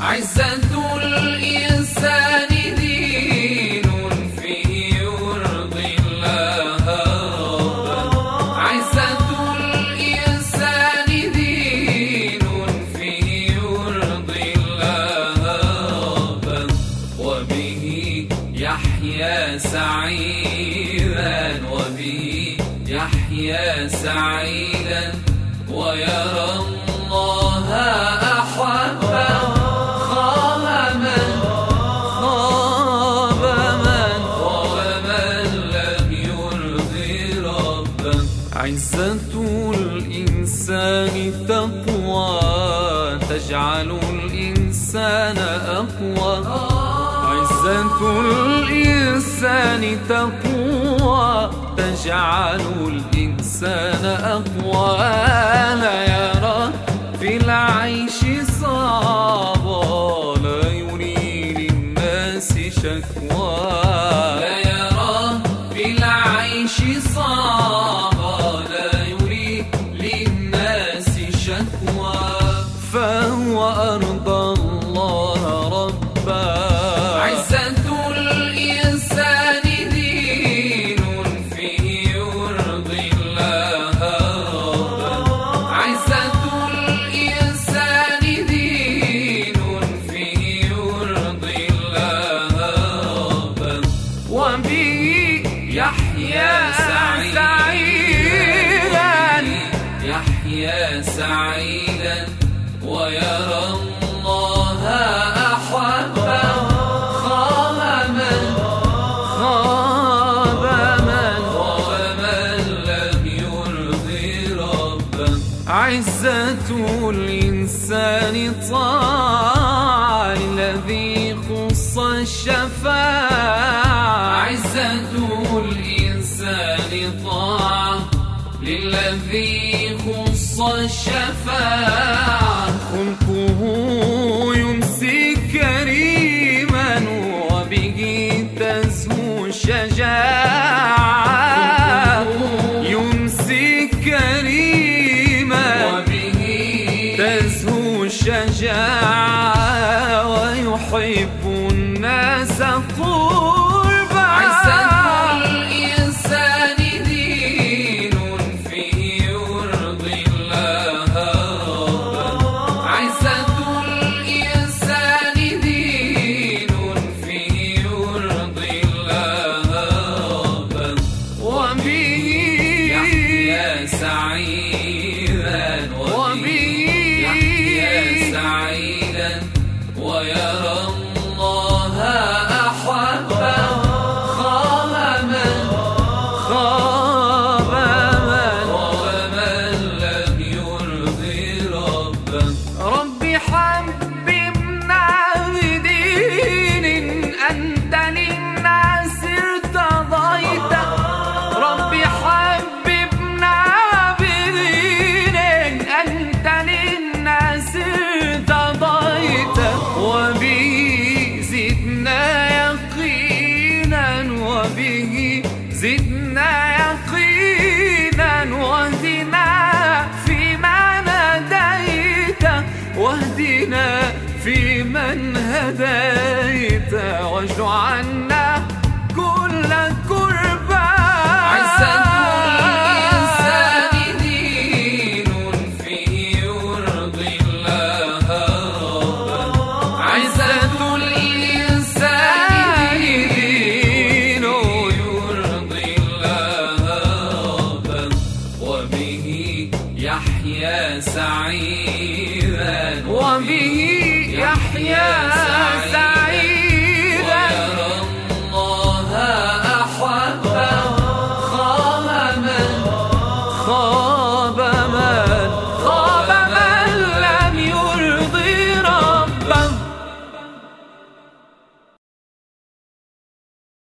عزة الإنسان دين فيه يرضي الله ربا. عزة الإنسان دين فيه يرضي الله ربا، وبه يحيا سعيدا، وبه يحيا سعيدا، ويرى الله أحبه. خاب من لم يرضي ربه. عزة الإنسان تقوى تجعل الإنسان أقوى. عزة الإنسان تقوى تجعل الإنسان أقوى. لا يرى في العيش صعبا، لا يري للناس شكوى. لا يرى في العيش صعبا، لا يري للناس شكوى. فهو أرضى الله ربا. عزة الإنسان دين فيه يرضي الله ربا. عزة الإنسان دين فيه يرضي الله ربا، وبه يحيا سعيدا، يحيا سعيدا، ويرى الله أحبه. خاب من لم يرضي ربه. عزة الإنسان طاعة الذي خص الشفاعة. عزة الإنسان طاعة للذي خص الشفاعة. خلقه يمسي كريما، وبه تزهو الشجاعة. يمسي كريما، وبه تزهو الشجاعة، ويحب الناس قربا. عزة الإنسان دين فيه يرضي الله ربا. عزة الإنسان دين فيه يرضي الله ربا، وبه يحيا سعيدا، وبه يحيا سعيدا، ويرى الله أحبه. خاب من لم يرضي ربه. ربي حببنا بدين أنت للناس ارتضيته. ربي حببنا بدين أنت للناس ارتضيته، وبه زدنا يقينا، وبه زدنا يقينا، واهدنا فيمن هديت، واهدنا فيمن هديت، واجعلنا كل كربا. عزة الإنسان دين فيه يرضي الله ربا. عزة الإنسان دين يرضي الله ربا، وبه يحيا سعيدا، وبه يحيا